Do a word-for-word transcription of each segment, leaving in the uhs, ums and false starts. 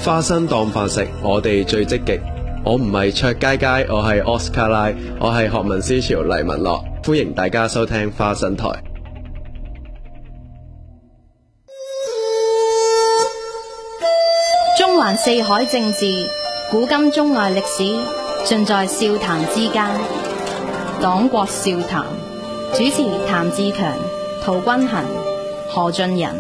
花生當飯食，我哋最積極。我唔係卓佳佳，我係 Oscar 拉，我係學民思潮黎文樂，歡迎大家收聽花生台。 中環四海政治，古今中外歷史，盡在笑談之間。黨國笑談，主持譚志強、陶君行、何俊仁。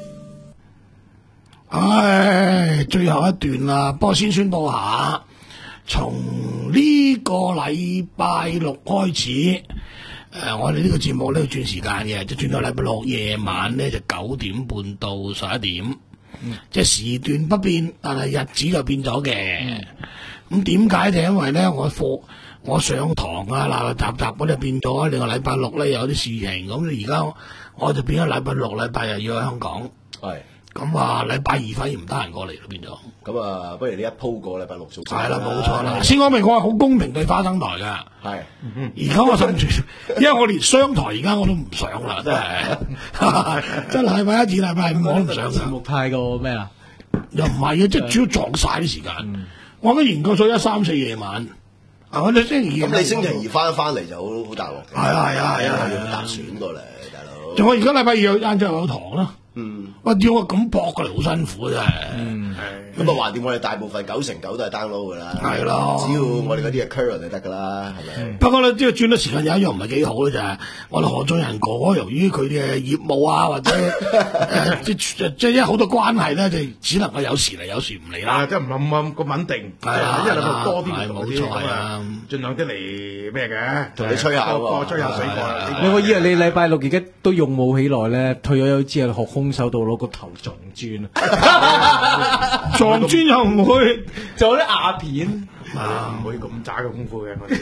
唉，最後一段啦，不過先宣佈下，從呢個禮拜六開始，誒、呃，我哋呢個節目呢要轉時間嘅，即係轉到禮拜六夜晚呢就九點半到十一點，嗯、即係時段不變，但係日子就變咗嘅。咁點解？就因為呢，我課我上堂啊，嗱嗱雜雜嗰啲變咗，另外禮拜六呢有啲事情，咁而家我就變咗禮拜六、禮拜日要喺香港。係。咁啊，禮拜二反而唔得閒過嚟咯，變咗。咁啊，不如你一鋪過禮拜六做。係啦，冇錯啦。先講明，我係好公平對花生台噶。係。而家我甚至，因為我連商台而家我都唔上啦，真係。真係禮拜一至禮拜五我都唔上。 節目太過咩啊？ 又唔係嘅，即係主要撞晒啲時間。嗯、我都研究咗一三四夜晚。啊，我哋星期二。咁你星期二翻翻嚟就好好大鑊。係啊係啊係啊，要搭船過嚟，大佬。仲我而家禮拜二晏晝有堂啦。嗯，哇！要我咁搏過嚟好辛苦真係。嗯，咁啊橫掂我哋大部分九成九都係 download 噶啦。係咯，只要我哋嗰啲係 current 就得噶啦，係咪？不過咧，即係轉咗時間有一樣唔係幾好咧，就係我哋何俊仁哥哥，由於佢嘅業務啊或者誒即係即係因為好多關係咧，就只能夠有時嚟有時唔嚟啦。 即係唔係咁咁穩定。係啊，因為禮拜多啲唔同嗰啲咁啊，盡量啲嚟咩嘅，同你吹下喎，吹下水過。 我以為你禮拜六而家都勇武起來咧，退咗休之後學空手道攞個頭撞磚啊！ 撞磚又唔會， 仲有啲瓦片啊！唔會咁渣嘅功夫嘅，我哋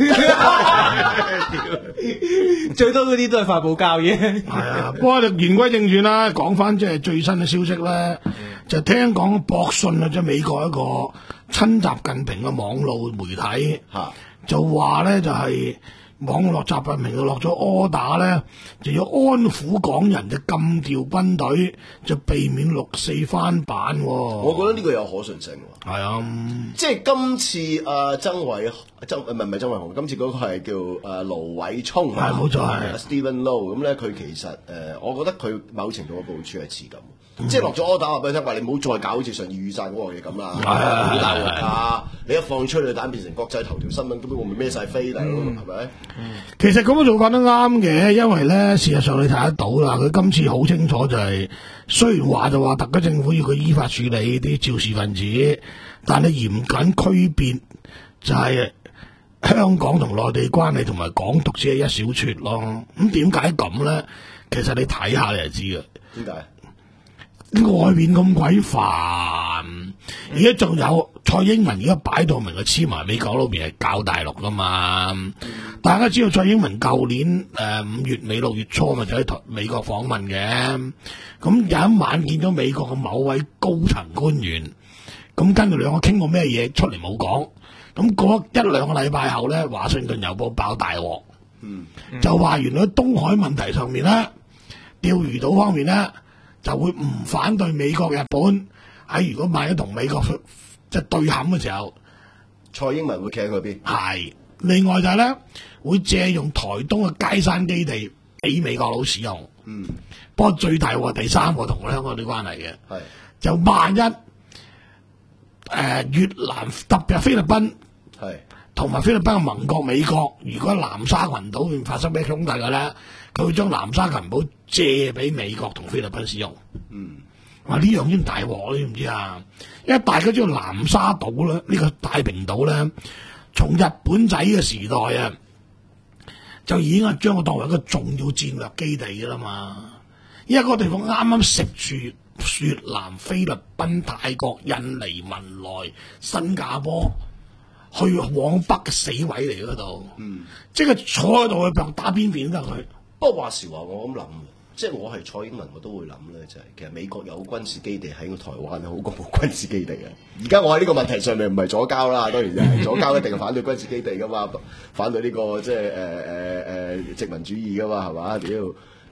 最多嗰啲都係發泡膠嘅。 係啊，不過言歸正傳啦，講翻即係最新嘅消息咧，嗯、就聽講博訊啊，即係美國一個親習近平嘅網絡媒體，啊、就話咧就係、是。網絡習近平就落咗 order 咧，就要安撫港人，就禁調軍隊，就避免六四翻版。 我覺得呢個有可信性。 係啊，嗯、 即係今次啊，曾偉曾唔係唔係曾偉雄，今次嗰個係叫誒盧偉聰， 係冇錯係 Stephen Low。咁咧佢其實誒、呃，我覺得佢某程度嘅部署係似咁。嗯、即係落咗 order 話俾你聽，話你唔好再搞好似上次雨傘嗰個嘢咁啦，好大鑊啊！你一放催淚彈變成國際頭條新聞，咁我咪孭晒飛嚟咯，係咪？ 其實咁樣做法都啱嘅，因為咧事實上你睇得到啦，佢今次好清楚就係、是，雖然話就話特區政府要佢依法處理啲肇事分子，但係嚴謹區別就係香港同內地關係同埋港獨只係一小撮咯。咁點解咁咧？其實你睇下你就知嘅。點解？外面咁鬼煩，而家仲有蔡英文而家擺到明佢黐埋美國嗰邊係搞大陸噶嘛？嗯、大家知道蔡英文舊年誒五月尾六月初咪就喺台美國訪問嘅，咁有一晚見到美國嘅某位高層官員，咁跟住兩個傾過咩嘢出嚟冇講，咁過一兩個禮拜後咧，華盛頓郵報爆大鑊，嗯嗯、就話原來喺東海問題上面咧，釣魚島方面咧。就會唔反對美國、日本喺如果萬一同美國即係對冚嘅時候， 蔡英文會企喺佢邊。係， 另外就係咧會借用台東嘅佳山基地俾美國佬使用。嗯，不過最大鑊第三個同香港啲關係嘅，係就萬一誒、呃、越南特別係菲律賓係同埋菲律賓嘅盟國美國，如果南沙群島會發生咩衝突嘅咧？佢會將南沙群島借俾美國同菲律賓使用。嗯，話呢樣先大鑊，你知唔知啊？因為大家知道南沙島咧，呢、這個太平島咧，從日本仔嘅時代啊，就已經係將佢當為一個重要戰略基地噶啦嘛。因為嗰個地方啱啱食住越南、菲律賓、泰國、印尼、文萊、新加坡去往北嘅死位嚟嗰度。嗯，即係坐喺度去打邊邊得佢。 不過話時話，我咁諗，即係我係蔡英文，我都會諗咧，就係其實美國有軍事基地喺個台灣，好過冇軍事基地嘅。而家我喺呢個問題上面唔係左膠啦，當然就係左膠一定係反對軍事基地噶嘛，反對呢、這個即係誒誒誒殖民主義噶嘛，係嘛？屌！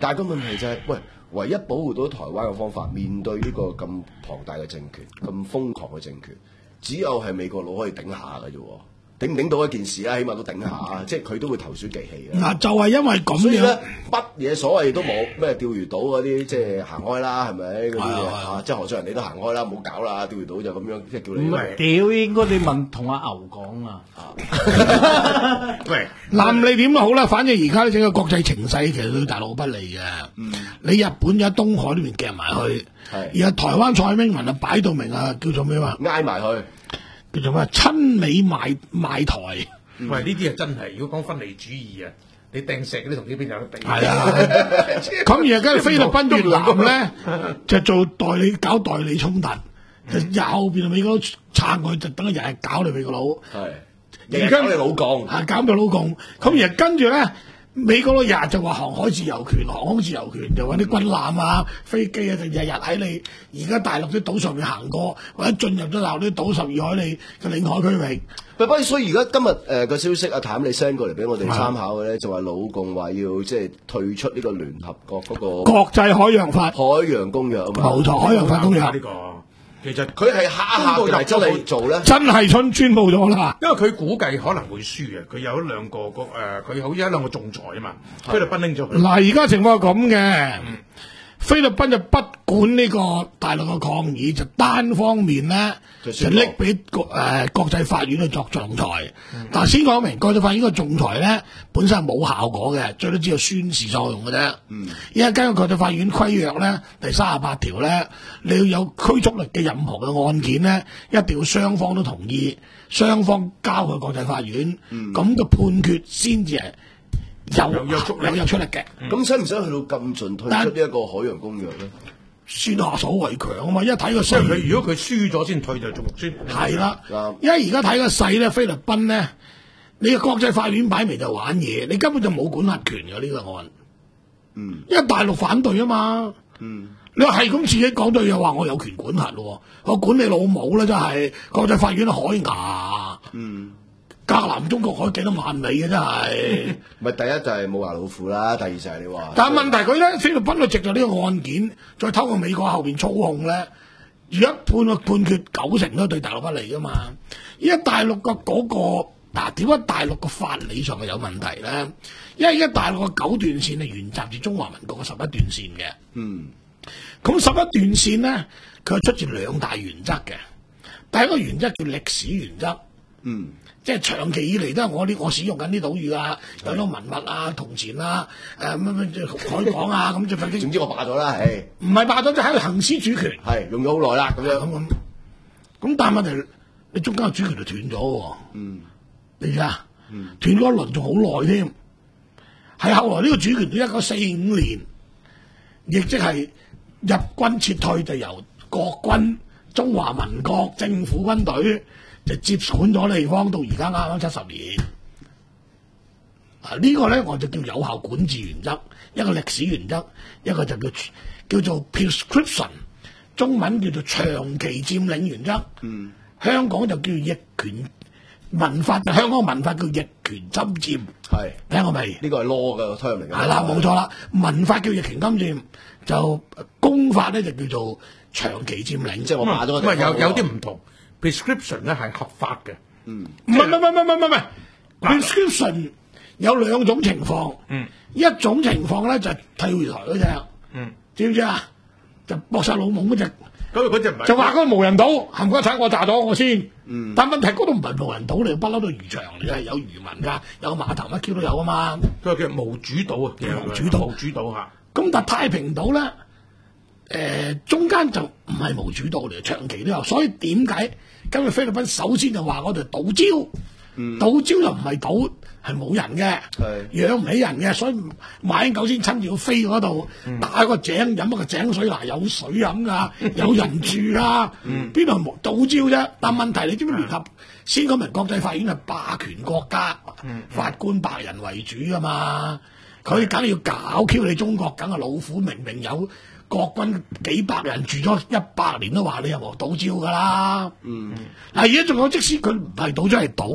但係個問題就係、是，喂，唯一保護到台灣嘅方法，面對呢個咁龐大嘅政權、咁瘋狂嘅政權，只有係美國佬可以頂下嘅啫喎。頂唔頂到一件事啦，起碼都頂下，即係佢都會投鼠忌器嘅。 嗱，就係因為咁樣， 所以咧，乜嘢所謂都冇，咩釣魚島嗰啲即係行開啦，係咪嗰啲嘢啊？即係何尚人你都行開啦，唔好搞啦，釣魚島就咁樣，即係叫你。 唔係屌，應該你問同阿牛講啊。 喂， 嗱你點都好啦，反正而家呢整個國際情勢其實對大陸不利嘅。嗯，你日本有喺東海呢邊夾埋去，而家台灣蔡英文啊擺到明啊，叫做咩話？ 挨埋去。 叫做咩？親美賣賣台。 喂，呢啲係真係，如果講分離主義啊，你掟石嗰啲同呢邊有得比。 係啊，咁而家菲律賓越南咧就做代理搞代理衝突，就後邊美國佬撐佢，就等佢日日搞你美國佬。 係，日日搞你老共， 係搞你老共。咁而跟住咧。美國佬日日就話航海自由權、航空自由權，就揾啲軍艦啊、飛機啊，就日日喺你而家大陸啲島上面行過，或者進入咗大陸啲島十二海里嘅領海區域。 不過所以而家今日誒個消息，阿譚你 send 過嚟俾我哋參考嘅咧，就話老共話要即係退出呢個聯合國嗰個國際海洋法、 海洋公約啊嘛。 冇錯，海洋法公約呢個。其實佢係下下定係真係做咧， 真係宣宣佈咗啦。 因為佢估計可能會輸啊，佢有一兩個個誒，佢好似一兩個仲裁啊嘛，菲律賓拎咗佢。 嗱，而家情況係咁嘅，菲律賓就不管呢個大陸嘅抗議，就單方面咧就拎俾國誒國際法院去作仲裁。嗯、但係先講明，國際法院嘅仲裁咧本身係冇效果嘅，最多只有宣示作用嘅啫。嗯，因為根據國際法院規約咧第三十八條咧，你要有驅逐力嘅任何嘅案件咧，一定要雙方都同意，雙方交去國際法院，咁嘅、嗯、判決先至係。有有約束力，有約束力嘅。 咁使唔使去到咁盡退出呢一個海洋公約咧？ 先下手為強啊嘛！一睇個勢， 佢如果佢輸咗先退就仲輸。 係啦，因為而家睇個勢咧，菲律賓咧，你個國際法院擺明就玩嘢，你根本就冇管轄權嘅呢、這個案。嗯，因為大陸反對啊嘛。嗯，你話係咁自己講對又話我有權管轄咯，我管你老母啦，真係國際法院海牙。嗯。隔南中國海幾多萬里嘅真係， 咪第一就係冇牙老虎啦，第二就係你話。 但係問題佢咧，菲律賓佢藉住呢個案件，再透過美國後邊操控咧，而家判個判決九成都對大陸不利噶嘛。而家大陸嘅嗰個嗱，點解大陸個法理上係有問題咧？因為而家大陸個九段線係沿襲住中華民國嘅十一段線嘅。嗯，咁十一段線咧，佢係出自兩大原則嘅。第一個原則叫歷史原則。嗯。即係長期以嚟都係我呢，我使用緊啲島嶼啊，有好多文物啊、銅錢啊、誒乜乜海港啊，咁就反正總之我霸咗啦，係唔係霸咗就喺度行使主權， 係用咗好耐啦，咁樣咁咁。咁但係問題，你中間嘅主權就斷咗喎。嗯，你知啊？嗯，斷咗一輪仲好耐添。係後來呢個主權到一九四五年，亦即係日軍撤退就由國軍中華民國政府軍隊。就接管咗地方，到而家啱啱七十年。啊，這個、呢個咧我就叫有效管治原則，一個歷史原則，一個就叫叫做 prescription， 中文叫做長期佔領原則。嗯，香港就叫逆權文法，香港文法叫逆權侵佔。係是，聽過未？ 呢個係 law 嘅 term 嚟嘅。 係啦，冇錯啦。文法叫逆權侵佔，就公法咧就叫做長期佔領。 即係我霸咗個地方。 咁啊，有有啲唔同。prescription 咧係合法嘅， 嗯，唔係唔係唔係唔係唔係 prescription 有兩種情況，嗯，一種情況咧就係退回台嗰隻，嗯，知唔知啊？就搏殺老母嗰隻， 咁嗰隻唔係， 就話嗰個無人島冚家鏟我炸咗我先，嗯，但問題嗰度唔係無人島嚟，不嬲都漁場嚟嘅，有漁民㗎，有碼頭乜 Q 都有啊嘛， 佢話叫無主島啊， 無主島， 無主島嚇， 咁但太平島咧。誒、呃、中間就唔係無主島嚟，長期都有，所以點解今日菲律賓首先就話我哋島礁，嗯、島礁就唔係島，係冇人嘅，是養唔起人嘅，所以馬英九先親自要飛嗰度，嗯、打個井飲一個井水嗱，有水飲噶，有人住噶，邊度冇島礁啫？但問題你知唔知聯合先講明國際法院係霸權國家，嗯、法官白人為主噶嘛，佢梗係要搞 Q 你中國，梗係老虎明明有。國軍幾百人住咗一百年都話你有冇島礁㗎啦。嗯，嗱而家仲有，即使佢唔係島，真係島，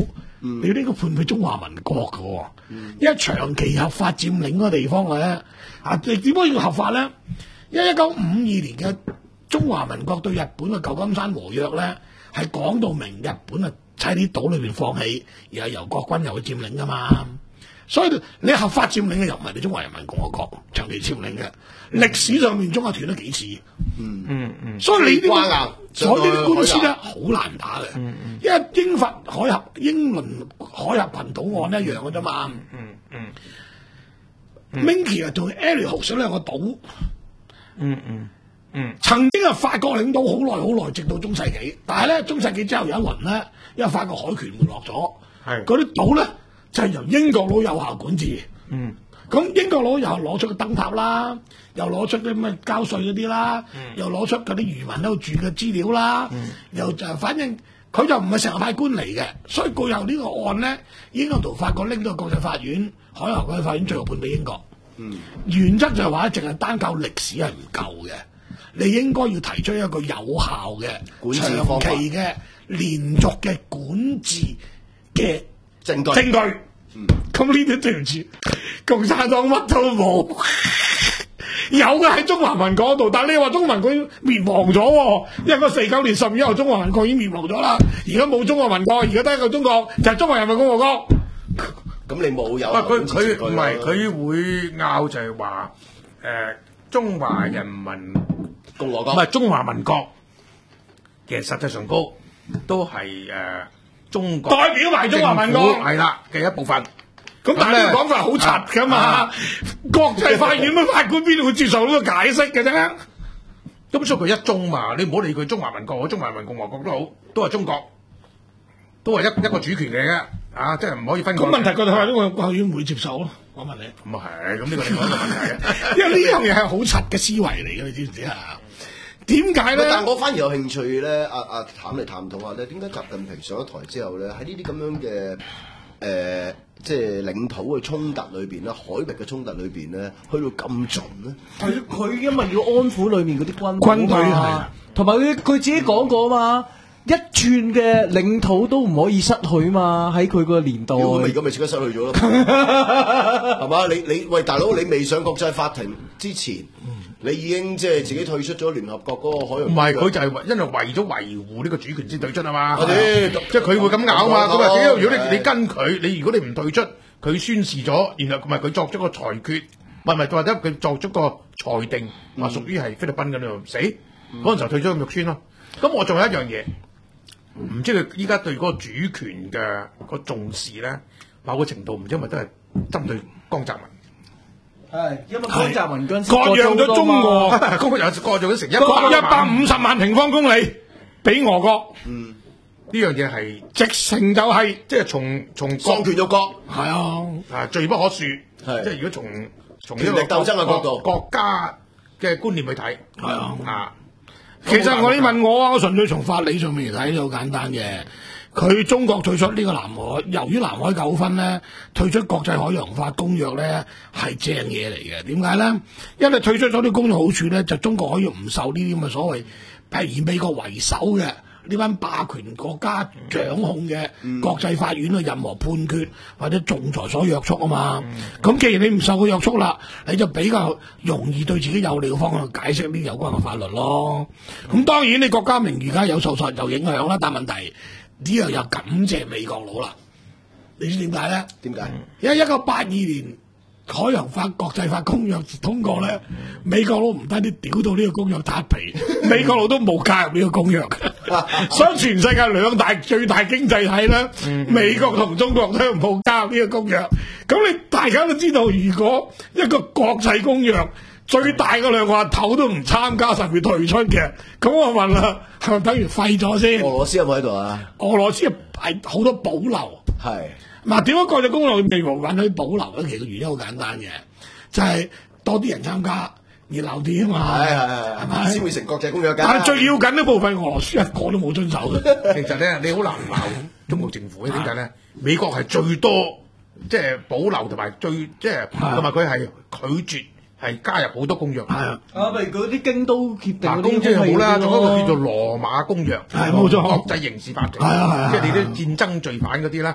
你呢個判俾中華民國嘅喎，因為長期合法佔領嗰個地方咧，啊，你點解要合法咧？因為一九五二年嘅中華民國對日本嘅舊金山和約咧，係講到明日本啊喺啲島裏邊放棄，然後由國軍又去佔領噶嘛。所以你合法佔領嘅又唔係你中華人民共和國長期佔領嘅，歷史上面中國斷咗幾次。 嗯嗯嗯， 所以你呢、這個， 硬所以呢啲官司咧好難打嘅。嗯嗯，因為英法海峽、英倫海峽群島案一樣嘅啫嘛。 嗯嗯 Minky 啊，同 Elias 兩個島。 嗯嗯嗯， 曾經係法國領導好耐好耐，直到中世紀。但係咧，中世紀之後有一輪咧，因為法國海權沒落咗，係嗰啲島咧就係、是、由英國佬有效管治。嗯，咁英國佬又攞出個燈塔啦，又攞出啲咩交稅嗰啲啦，嗯、又攞出嗰啲漁民喺度住嘅資料啦，嗯、又就反正佢就唔係成日派官嚟嘅，所以最後呢個案咧，英國同法國拎到國際法院、海牙國際法院，最後判俾英國。嗯，原則就係話，淨係單靠歷史係唔夠嘅。你應該要提出一個有效嘅、 管治方法、 長期嘅、連續嘅管治嘅證據。 證據，咁呢啲對唔住，共產黨乜都冇，有嘅喺中華民國度，但係你話中華民國滅亡咗喎，因為四九年十月一號中華民國已經滅亡咗啦，而家冇中華民國，而家得一個中國，就係、是、中華人民共和國。 咁你冇有？ 佢佢唔係佢會拗就係話誒中華人民共和國，唔係中華民國嘅實際上高都係誒、呃、中國代表埋中華民國係啦嘅一部分。 咁但係呢個講法好柒㗎嘛，啊、國際法院嘅法官邊度會接受呢個解釋嘅啫？ 咁所以佢一中嘛，你唔好理佢中華民國或中華人民共和國都好，都係中國，都係一一個主權嚟嘅。啊，即係唔可以分割。咁問題佢哋話呢個法院會接受咯，我問你。 咁啊係，咁呢個另外一個問題啊。 因為呢樣嘢係好柒嘅思維嚟嘅，你知唔知啊？點解咧？ 但我反而有興趣咧，阿阿譚嚟探討下咧，點解習近平上咗台之後咧，喺呢啲咁樣嘅誒、呃，即係領土嘅衝突裏邊咧，海域嘅衝突裏邊咧，去到咁盡咧？ 係佢因為要安撫裏面嗰啲軍軍隊係， 同埋佢佢自己講過嘛。嗯一寸嘅領土都唔可以失去嘛，喺佢個年代。 如果咪而家咪即刻失去咗咯，係嘛？你你喂大佬，你未上國際法庭之前，嗯、你已經即係自己退出咗聯合國嗰個海洋。 唔係，佢就係因為為咗維護呢個主權先退出啊嘛。即係佢會咁咬嘛。咁啊，如果你你跟佢，你如果你唔退出，佢宣示咗，然後唔係佢作咗個裁決，唔係唔係或者佢作咗個裁定，話屬於係菲律賓咁樣死，嗰陣、嗯、時候退出咁肉酸咯。咁我仲有一樣嘢。唔知佢依家對嗰個主權嘅個重視咧，某個程度唔知係咪都係針對江澤民？ 係，因為江澤民嗰陣時割讓咗中國， 割讓割讓咗成一一百五十萬平方公里俾俄國。 嗯，呢樣嘢係直情就係、是、 即係從從喪權辱國， 係啊， 啊罪不可恕。 係即係如果從從權力鬥爭嘅角度， 國家嘅觀念去睇， 係啊啊。 其實我你問我啊，我純粹從法理上面嚟睇都好簡單嘅。佢中國退出呢個南海，由於南海糾紛咧，退出國際海洋法公約咧係正嘢嚟嘅。點解咧？因為退出咗啲公約好處咧，就中國可以唔受呢啲咁嘅所謂，譬如以美國為首嘅呢班霸權國家掌控嘅國際法院嘅任何判決或者仲裁所約束啊嘛。咁、嗯、既然你唔受佢約束啦，你就比較容易對自己有利嘅方向解釋呢有關嘅法律咯。咁、嗯、當然你國家名譽而家有受受有影響啦，但問題呢樣又感謝美國佬啦。你知點解咧？ 點解？ 因為一九八二年海洋法國際法公約通過咧，美國佬唔單止屌到呢個公約撻皮，美國佬都冇加入呢個公約。所以全世界兩大最大經濟體咧，美國同中國都冇加入呢個公約。咁你大家都知道，如果一個國際公約最大嘅兩個阿頭都唔參加，甚至退出嘅，咁我問啦，係咪等於廢咗先？ 俄羅斯有冇喺度啊？ 俄羅斯係好多保留。 係。 嗱，點解國際公約未獲允許保留咧？其實原因好簡單嘅，就係、是、多啲人參加，熱鬧啲啊嘛。係係係，係咪先會成國際公約㗎？但係最要緊呢部分，俄羅斯一個都冇遵守嘅。 其實咧，你好難鬧中國政府嘅，點解咧？美國係最多即係、就是、保留同埋最即係同埋佢係拒絕係加入好多公約。係啊，啊譬如嗰啲京都協定嗰啲公約好啦，仲有一個叫做羅馬公約， 係冇錯， 國際刑事法庭， 係啊係啊， 即係你啲戰爭罪犯嗰啲啦。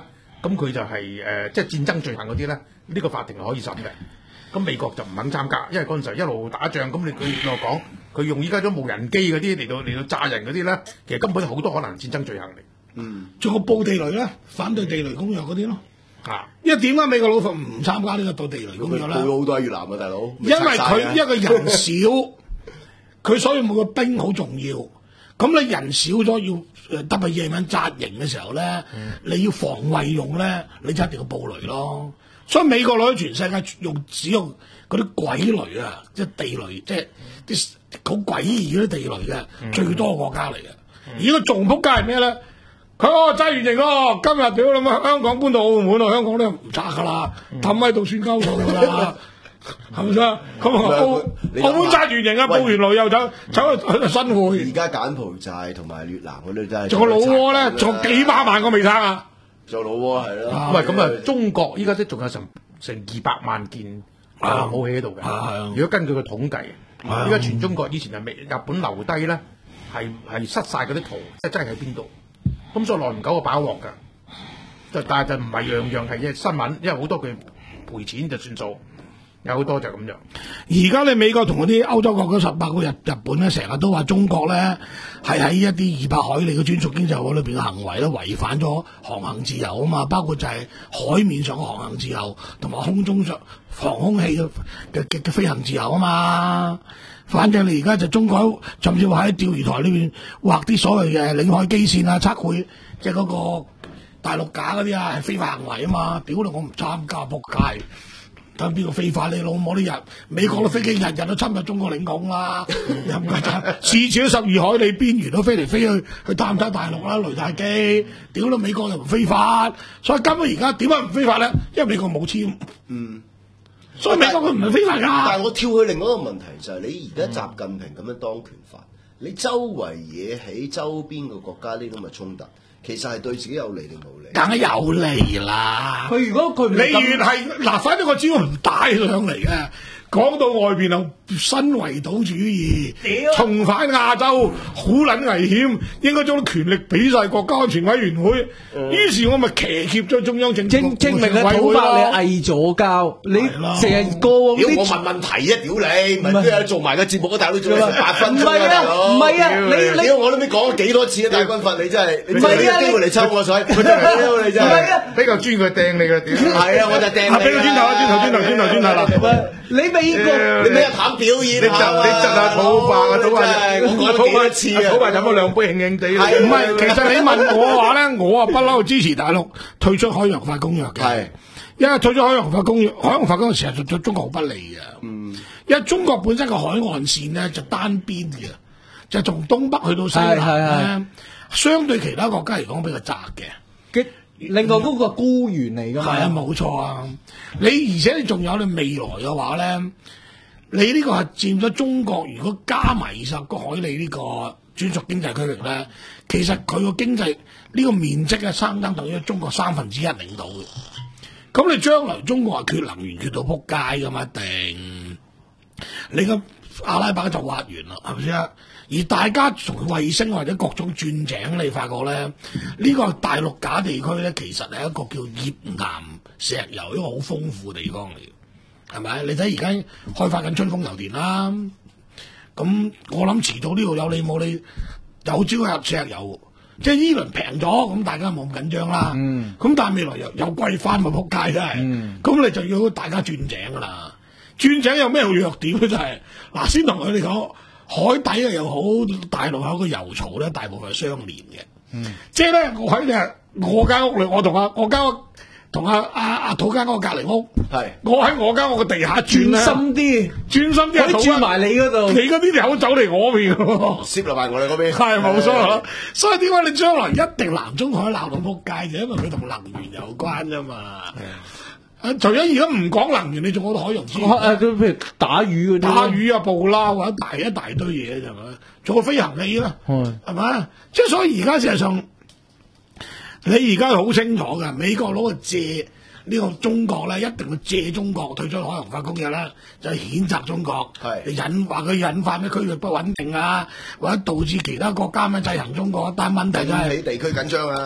咁佢就係、是、誒、呃、即係戰爭罪行嗰啲咧，呢、這個法庭係可以審嘅。咁美國就唔肯參加，因為嗰陣時候一路打仗，咁你佢又講佢用依家咗無人機嗰啲嚟到嚟到炸人嗰啲咧，其實根本好多可能戰爭罪行嚟。 嗯，仲有報地雷咧，反對地雷公約嗰啲咯。 啊， 因為點解美國佬唔參加呢個報地雷公約咧？ 報咗好多喺越南啊，大佬。 因為佢一個人少，佢所以每個兵好重要。咁你人少咗要誒，特別夜晚紮營嘅時候咧，嗯、你要防衛用咧，你就一定要報雷咯。所以美國佬喺全世界用只用嗰啲鬼雷啊，即係地雷，即係啲好詭異嗰啲地雷嘅、嗯、最多國家嚟嘅。嗯、而個仲撲街係咩咧？佢哦揸完營咯，今日屌你媽香港搬到澳門咯，香港咧唔揸噶啦，氹喺度算鳩數噶啦，係咪先？咁澳澳門揸完營啊，報完雷又走走去新會。 而家柬埔寨同埋越南嗰啲真係。 仲有老撾咧，仲有幾百萬個未生啊！ 做老撾係咯， 喂咁啊！中國依家都仲有成成二百萬件啊武器喺度嘅。如果根據個統計，依家全中國以前係未日本留低咧，係係失晒嗰啲圖，即係真係喺邊度？咁所以耐唔久個飽鑊㗎。就但係就唔係樣樣係嘅新聞，因為好多佢賠錢就算數。有好多就咁樣。 而家你美國同嗰啲歐洲國嗰十八個日日本咧，成日都話中國咧係喺一啲二百海里嘅專屬經濟區裏邊嘅行為咧，違反咗航行自由啊嘛，包括就係海面上嘅航行自由，同埋空中上航空器嘅嘅嘅飛行自由啊嘛。反正你而家就中國甚至話喺釣魚台呢邊畫啲所謂嘅領海基線啊、測繪即係嗰個大陸架嗰啲啊，係非法行為啊嘛。屌你，我唔參加，仆街！睇邊個非法你老母啲人，美國嘅飛機日日都侵入中國領空啦，又唔係次次都十二海里邊緣都飛嚟飛去去探睇大陸啦，雷達機，屌到美國又唔非法，所以根本而家點解唔非法咧？因為美國冇簽，嗯，所以美國佢唔係非法㗎。 但係我跳去另外一個問題就係、是、你而家習近平咁樣當權法，嗯、你周圍惹起周邊嘅國家呢啲咁嘅衝突。其實係對自己有利定冇利？梗係有利啦！佢如果佢唔你越係嗱，反正我只要唔帶上嚟嘅，講到外邊又新圍島主義，重返亞洲好撚危險，應該將啲權力俾晒國家安全委員會。嗯、於是我咪騎劫咗中央政治局證明啊，土伯你偽左膠，你成日過往啲。我問問題啊，屌你！唔係都做埋個節目，大佬做咗八分鐘啊，大佬！唔係啊，你你我都未講咗幾多次啊，大軍閥你真係，你真係有機會嚟抽我水，屌你真係！比較專佢掟你嘅屌！係啊，我就掟你。俾個磚頭啊！磚頭磚頭磚頭磚頭啦！你美國你咩一談表演？你窒你窒下土伯啊！土伯我講咗幾多次啊！土伯飲咗兩杯，興興地。唔係，其實你問我話咧，我啊不嬲支持大陸退出海洋法公約嘅。係，因為退出海洋法公約，海洋法公約成日對中國好不利嘅。嗯，因為中國本身個海岸線咧就單邊嘅，就從東北去到西南咧，相對其他國家嚟講比較窄嘅。另外嗰個孤懸嚟㗎嘛，係啊，冇錯啊！你而且你仲有你未來嘅話咧，你呢個係佔咗中國，如果加埋二十個海里呢個專屬經濟區域咧，其實佢個經濟呢個面積啊，相當等於中國三分之一領導嘅。咁你將來中國係缺能源缺到撲街㗎嘛？一定，你個阿拉伯就挖完啦，係咪先？而大家從衛星或者各種鑽井，你發覺咧，呢、這個大陸架地區咧，其實係一個叫頁岩石油一個好豐富嘅地方嚟，係咪？你睇而家開發緊春風油田啦，咁我諗遲早呢度有你冇你有朝入石油，即係呢輪平咗，咁大家冇咁緊張啦。咁、嗯、但係未來又又貴翻，咪撲街真係。咁、嗯、你就要大家鑽井㗎啦。鑽井有咩弱點咧？就係、是、嗱，先同佢哋講。海底啊又好，大陸有個油槽咧，大部分係相連嘅。嗯，即係咧，我喺嘅我間屋裏，我同阿我間屋同阿阿阿土間屋隔離屋，係我喺我間屋嘅地下轉深啲，轉深啲，可以轉埋你嗰度。你嗰啲條口走嚟我邊，攝落埋我哋嗰邊。係冇錯啦，所以點解你將來一定南中海鬧到撲街嘅？因為佢同能源有關啫嘛。除咗而家唔講能源，你仲有海洋資源。誒，譬如打魚嗰啲，打魚啊、捕撈或者大一大堆嘢，係咪？仲有飛行器啦，係咪？即係所以而家事實上，你而家好清楚㗎，美國佬借呢個中國咧，一定要借中國退出海洋法公約啦，就係譴責中國，係引話佢引發咩區域不穩定啊，或者導致其他國家咩制衡中國。但問題就係、是、地區緊張啊。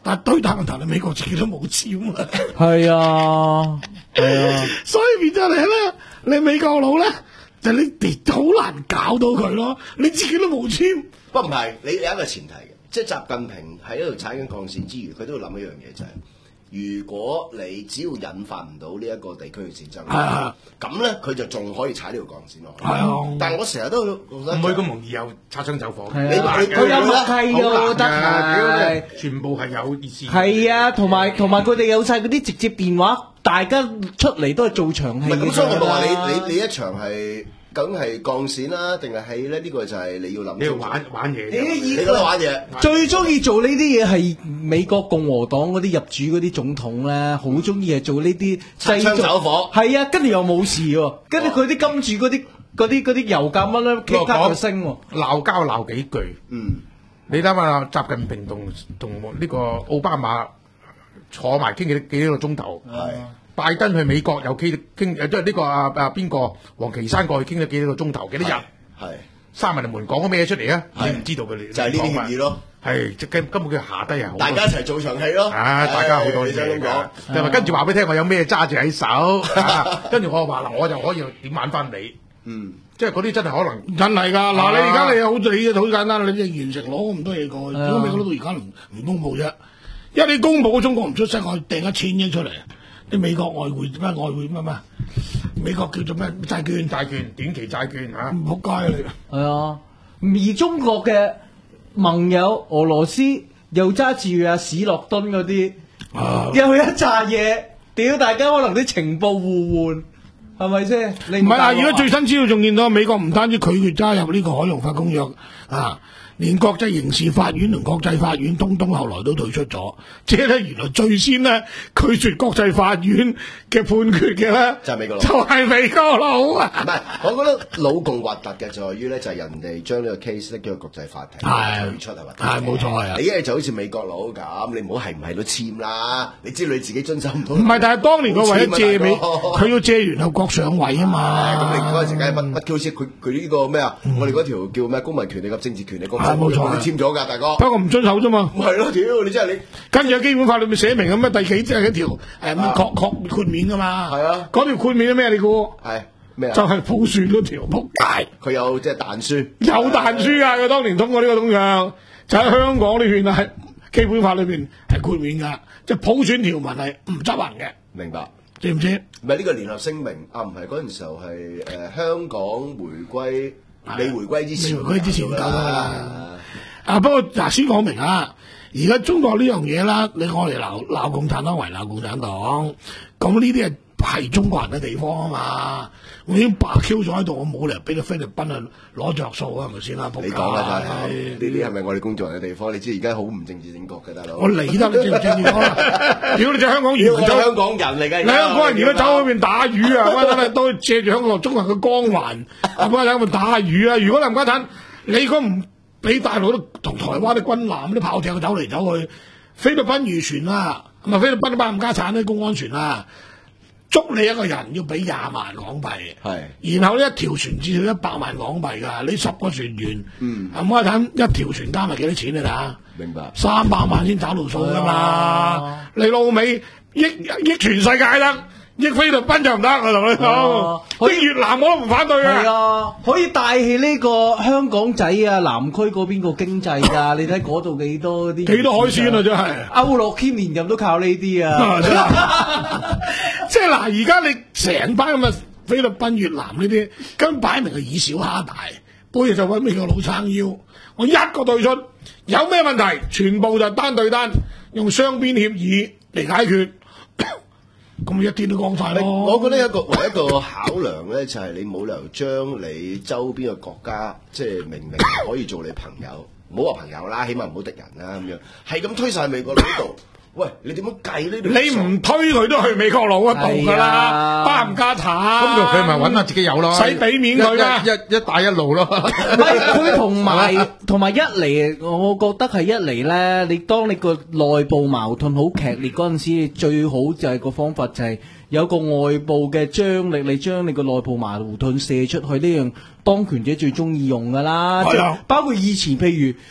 但係對打問題，你美國自己都冇簽啊。 係啊，係啊， 所以變咗你咧，你美國佬咧就你哋好難搞到佢咯，你自己都冇簽。 不過唔係，你有一個前提嘅，即係習近平喺度踩緊鋼線之餘，佢都要諗一樣嘢就係、是。如果你只要引發唔到呢一個地區嘅戰爭， 啊， 咁咧佢就仲可以踩呢條鋼線落去。 係啊， 但係我成日都唔會咁容易有擦槍走火。 你佢有默契㗎，我覺得係全部係有意思。 係啊，同埋同埋佢哋有晒嗰啲直接電話，大家出嚟都係做場戲嘅。 咁，所以我咪話你你你一場係。究竟係鋼線啦，定係戲咧？呢、這個就係你要諗。 你要玩玩嘢， 你覺得玩嘢最中意做呢啲嘢係美國共和黨嗰啲入主嗰啲總統咧，好中意係做呢啲擦槍走火。 係啊，跟住又冇事喎，跟住佢啲金主嗰啲嗰啲嗰啲油價乜咧，即刻就升喎。 鬧交鬧幾句，嗯，你諗下習近平同同呢個奧巴馬坐埋傾幾幾多個鐘頭，係。拜登去美國又傾傾，誒即係呢個啊啊邊個黃岐山過去傾咗幾多個鐘頭，幾多日？係三文門講咗咩出嚟啊？你唔知道佢哋就係呢啲協議咯。係即根根本佢下低係大家一齊做場戲咯。 啊，大家好多嘢㗎。又話跟住話俾你聽，我有咩揸住喺手，跟住我話嗱，我就可以點玩翻你。嗯，即係嗰啲真係可能真係㗎。嗱，你而家你好你好簡單，你即係完成攞咁多嘢過去，點解美國佬到而家唔唔公佈啫？因為你公佈中國唔出聲，我掟一千億出嚟。啲美國外匯咩外匯咩咩？美國叫做咩債券？ 債券短期債券嚇， 仆街啊你！ 係啊，而中國嘅盟友俄羅斯又揸住阿史諾敦嗰啲， 啊、 又一紮嘢，屌大家可能啲情報互換，係咪先？ 唔係啊！而家最新資料仲見到美國唔單止拒絕加入呢個海洋法公約啊。連國際刑事法院同國際法院通通後來都退出咗，即係咧原來最先咧拒絕國際法院嘅判決嘅咧， 就係美國佬， 就係美國佬啊！ 唔係，我覺得老共核突嘅在於咧，就係人哋將呢個 case 咧叫做國際法庭退出係核突， 係冇錯係啊！ 你一係就好似美國佬咁，你唔好係唔係都簽啦，你知道你自己遵守唔到。 唔係，但係當年佢為咗借美，佢要借聯合國上位啊嘛。 咁你嗰陣時梗係乜乜 Q 佢佢呢個咩啊？我哋嗰條叫咩公民權利及政治權利公。 係冇錯， 你簽咗㗎，大哥。 不過唔遵守啫嘛。 唔係咯，屌你真係你。 跟住基本法裏面寫明咁咩第幾即係一條誒咁確確豁免㗎嘛。係啊。嗰條豁免係咩？你估？ 係咩啊？ 就係普選嗰條仆街。 佢有即係彈書。 有彈書啊！佢當年通過呢個通脹，就喺香港呢邊係基本法裏邊係豁免㗎，即係普選條文係唔執行嘅。 明白。 知唔知？ 唔係呢個聯合聲明啊，唔係嗰陣時候係誒、呃、香港回歸。未回歸之前， 未回歸之前搞啦。啊，不過嗱，先講明啊，而家中國呢樣嘢啦，你我嚟鬧鬧共產黨為鬧共產黨，咁呢啲係係中國人嘅地方啊嘛。我已經白 Q 咗喺度，我冇理由俾到菲律賓啊攞着數啊，係咪先啦？ 你講啦，呢啲係咪我哋工作人嘅地方？你知而家好唔政治正確嘅大佬。 我理得你政唔政治啦。如果你隻香港人， 走香港人嚟嘅， 香港人如果走嗰邊打魚啊，乜乜都借住香港中國嘅光環，咁啊喺度打魚啊。如果林家產，你如果唔俾大陸同台灣啲軍艦啲炮艇走嚟走去，菲律賓漁船啊，咁啊菲律賓啲班冚家產啲公安船啊。捉你一個人要俾廿萬港幣，係，然後呢一條船至少一百萬港幣㗎，你十個船員，嗯，冚家產一條船加埋幾多錢啊？嚇，明白，三百萬先找到數㗎嘛，你老味益益全世界得。益菲律賓就唔得，我同你講。益越南我都唔反對嘅。 係啊，可以帶起呢個香港仔啊，南區嗰邊個經濟㗎。你睇嗰度幾多啲幾多海鮮啊，真係。 歐樂軒連任都靠呢啲啊。 即係嗱，而家你成班咁嘅菲律賓、越南呢啲，根本擺明係以小蝦大，背後就揾美國佬撐腰。我一個對出，有咩問題，全部就單對單，用雙邊協議嚟解決。咁一啲都講晒咯。 我覺得一個唯一一個考量咧，就係你冇理由將你周邊嘅國家，即係明明可以做你朋友，唔好話朋友啦，起碼唔好敵人啦咁樣，係咁推晒美國佬度。喂，你點樣計呢？ 你唔推佢都去美國佬嗰度噶啦，巴唔加產。 咁佢咪揾下自己有咯， 使俾面佢啦， 一一帶一路咯。 佢同埋同埋一嚟，我覺得係一嚟咧。你當你個內部矛盾好劇烈嗰陣時，最好就係個方法就係有個外部嘅張力，你將你個內部矛盾射出去，呢樣當權者最中意用噶啦。即係包括以前譬如。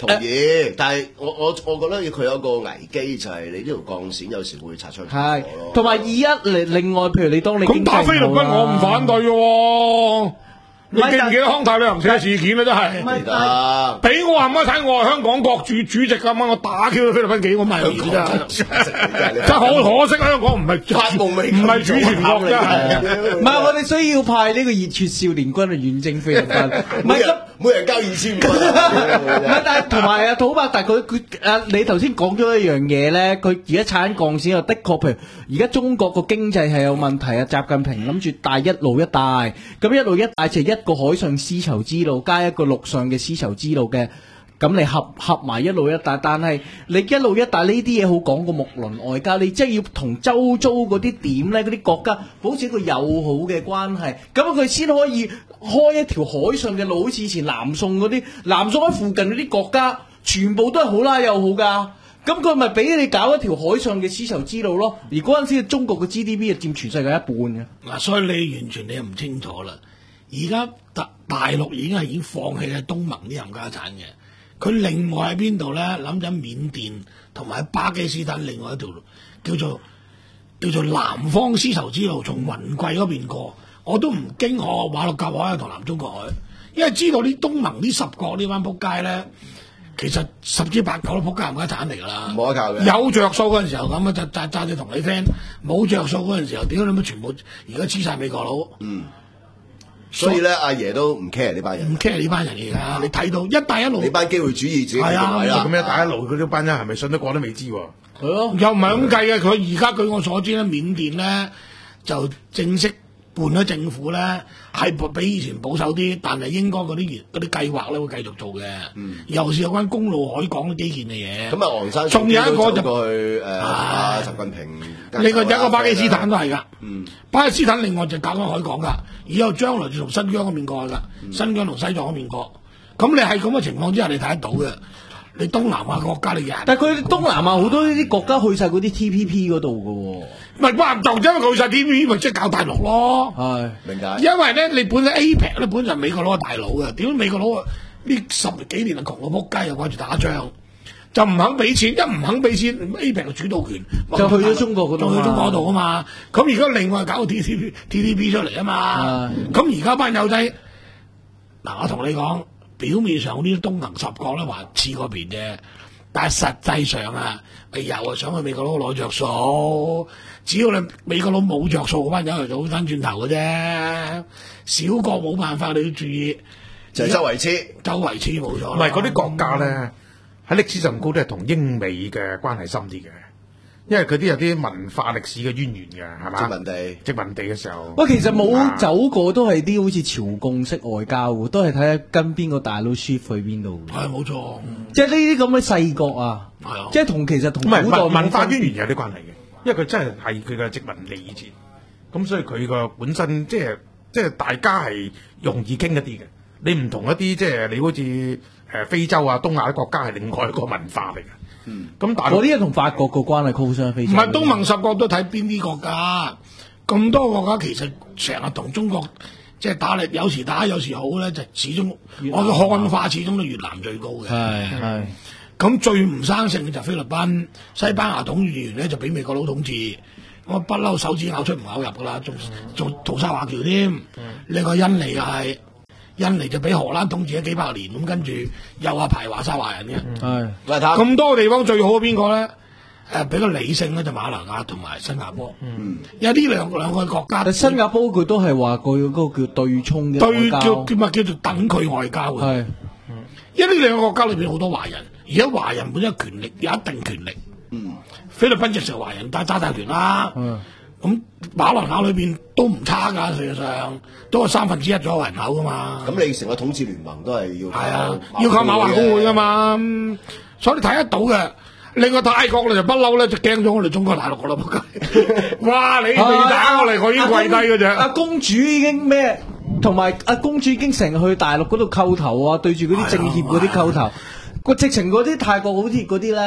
同意，但係我我我覺得佢有個危機就係你呢條鋼線有時會擦出係，同埋二一另另外，譬如你當你咁打菲律賓，我唔反對嘅喎。你記唔記得康泰旅行社事件啊？真係記得， 俾我話乜睇，我係香港國主主席咁啊！我打 Q 菲律賓幾個咪真係好可惜，香港唔係發夢未唔係主權國真係。 唔係我哋需要派呢個熱血少年軍去遠征菲律賓，唔係咁每人交二千五蚊。 唔係，但係同埋啊，土伯特佢佢啊，你頭先講咗一樣嘢咧，佢而家踩緊鋼線又的確，譬如而家中國個經濟係有問題啊，習近平諗住帶一路一帶，咁一路一帶就一個海上絲綢之路加一個陸上嘅絲綢之路嘅，咁你合合埋一路一帶，但係你一路一帶呢啲嘢好講個木輪外交，你即係要同周遭嗰啲點咧，嗰啲國家保持一個友好嘅關係，咁佢先可以開一條海上嘅路，好似以前南宋嗰啲，南宋喺附近嗰啲國家全部都係好拉友好噶。咁佢咪俾你搞一條海上嘅絲綢之路咯？而嗰陣時中國嘅 G D P 係佔全世界一半嘅。 嗱，所以你完全你又唔清楚啦。而家大大陸已經係已經放棄喺東盟啲冚家產嘅，佢另外喺邊度咧？諗緊緬甸同埋巴基斯坦另外一條叫做叫做南方絲綢之路，從雲貴嗰邊過，我都唔經過馬六甲海同南中國海，因為知道啲東盟啲十國呢班撲街咧。其實十之八九都仆街冚家產嚟㗎啦， 冇得靠嘅。 有着數嗰陣時候咁啊，就揸揸住同你 friend；冇着數嗰陣時候，屌你乜全部而家黐晒美國佬。 嗯，所以咧，阿爺都唔 care 呢班人， 唔 care 呢班人嚟㗎。你睇到一帶一路， 呢班機會主義自己係啊， 咁一帶一路嗰啲班人係咪信得過都未知喎？ 係咯，又唔係咁計嘅。佢而家據我所知咧，緬甸咧就正式換咗政府咧，係比以前保守啲，但係應該嗰啲嗰啲計劃咧會繼續做嘅。嗯，尤其是有關公路、海港啲基建嘅嘢。 咁啊，昂山仲有一個就過去誒啊，習近平。 另外有一個巴基斯坦都係㗎。 嗯， 巴基斯坦另外就搞緊海港㗎，以後將來就從新疆嗰邊過去㗎，嗯、新疆同西藏嗰邊過。咁你係咁嘅情況之下，你睇得到嘅。你東南亞國家你人， 但係佢東南亞好多呢啲國家去晒嗰啲 T P P 嗰度㗎喎。 唔係話唔就因為佢去晒 T P P 咪即係搞大陸咯。 係， 明解。 因為咧，你本身 A P E C 咧本身美國佬係大佬嘅，點解美國佬啊呢十幾年啊窮到撲街，又掛住打仗，就唔肯俾錢，一唔肯俾錢 ，A P E C 嘅主導權就去咗中國嗰度， 就去中國嗰度啊嘛。咁而家另外搞個 T P P T P P 出嚟啊嘛。咁而家班友仔，嗱我同你講，表面上呢啲東盟十國咧還黐嗰邊啫。但係實際上啊，你又係想去美國佬攞着數，只要你美國佬冇着數，嗰班友就好翻轉頭嘅啫。小國冇辦法，你要注意， 就係周圍黐， 周圍黐冇錯。 唔係嗰啲國家咧，喺歷史上高都係同英美嘅關係深啲嘅，因為佢啲有啲文化歷史嘅淵源嘅，係嘛？ 殖民地， 殖民地嘅時候。 喂，其實冇走過都係啲好似朝貢式外交嘅，都係睇下跟邊個大佬 shift 去邊度。 係冇錯， 即係呢啲咁嘅細國啊，即係同其實同古代文化淵源有啲關係嘅，因為佢真係係佢嘅殖民地以前，咁所以佢個本身即係即係大家係容易傾一啲嘅。你唔同一啲即係你好似誒非洲啊、東亞啲國家係另外一個文化嚟嘅。 嗯， 咁但係嗰啲係同法國個關係好相非常。 唔係東盟十國都睇邊啲國家，咁多國家其實成日同中國即係打力，有時打有時好咧，就始終我嘅漢化始終都越南最高嘅。 係係。 咁最唔生性嘅就菲律賓、西班牙統治完咧就俾美國佬統治，我不嬲手指咬出唔咬入噶啦，仲仲屠殺華僑添。另外印尼又係。印尼就俾荷蘭統治咗幾百年，咁跟住又話排華沙華人嘅。係，咁多個地方最好嘅邊個咧？誒，比較理性咧就馬來亞同埋新加坡。嗯，因為呢兩兩個國家， 新加坡佢都係話佢嗰個叫對沖嘅外交， 對叫叫咪叫做等佢外交嘅。係，因為呢兩個國家裏邊好多華人，而家華人本身權力有一定權力。嗯，菲律賓就成華人揸揸大權啦。嗯。咁馬來亞裏邊都唔差㗎，事實上都係三分之一左右人口㗎嘛。 咁你成個統治聯盟都係要係啊，要靠馬華公會㗎嘛。所以你睇得到嘅。另外泰國咧就不嬲咧，就驚咗我哋中國大陸㗎啦，仆街！哇！你未打我嚟，我已經跪低嗰隻。 阿公主已經咩？同埋阿公主已經成日去大陸嗰度叩頭啊，對住嗰啲政協嗰啲叩頭。個直情嗰啲泰國好似嗰啲咧。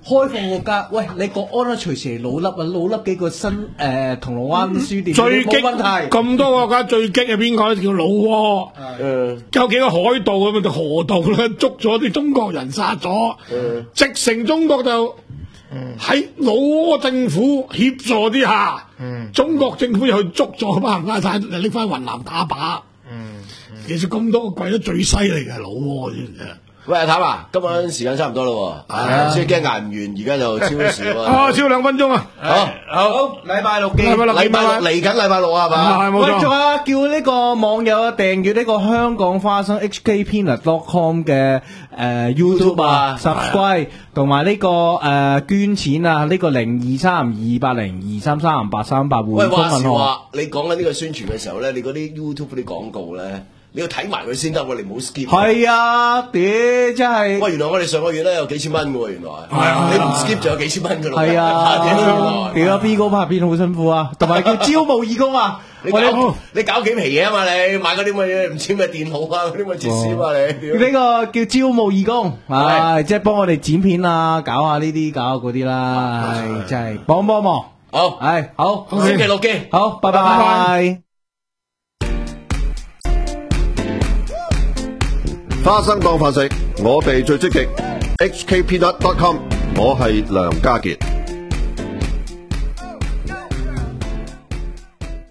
開放個價，喂，你國安咧隨時嚟老笠啊，老笠幾個新誒銅鑼灣書店最激冇問題。 咁多個國家最激係邊個咧？叫老撾。 誒， 有幾個海盜咁啊？就河道咧捉咗啲中國人殺咗，直成中國就喺老撾政府協助之下，中國政府又去捉咗班冚家鏟，嚟拎翻雲南打靶。其實咁多個貴得最犀利嘅老撾先嘅。 喂，阿譚啊，今晚時間差唔多咯喎，所以驚捱唔完，而家就超時喎。 啊，超兩分鐘啊！ 好， 好，禮拜六見。 禮拜六禮拜六嚟緊禮拜六啊，係嘛？ 喂， 係冇錯仲有啊叫呢個網友訂閱呢個香港花生 H K Peanut dot com 嘅誒 YouTube 啊 subscribe 同埋呢個誒捐錢啊，呢個零二三二八零二三三八三八喂，話匯豐銀行。 時話，你講緊呢個宣傳嘅時候咧，你嗰啲 YouTube 嗰啲廣告咧，你要睇埋佢先得喎，你唔好 skip。 係啊，屌真係。 喂，原來我哋上個月咧有幾千蚊嘅喎，原來。 係啊你唔 skip 就有幾千蚊嘅咯。 係啊， 屌屌 B 哥拍片好辛苦啊，同埋叫招募義工啊。 你搞你搞幾皮嘢啊嘛你，買嗰啲乜嘢唔知咩電腦啊嗰啲乜設施啊嘛你。 呢個叫招募義工，係即係幫我哋剪片啊，搞下呢啲，搞下嗰啲啦，係真係幫幫忙。 好， 係好， 星期六見。 好，拜拜。 花生當飯食，我哋最積極。H K Peanut dot com， 我係梁家傑。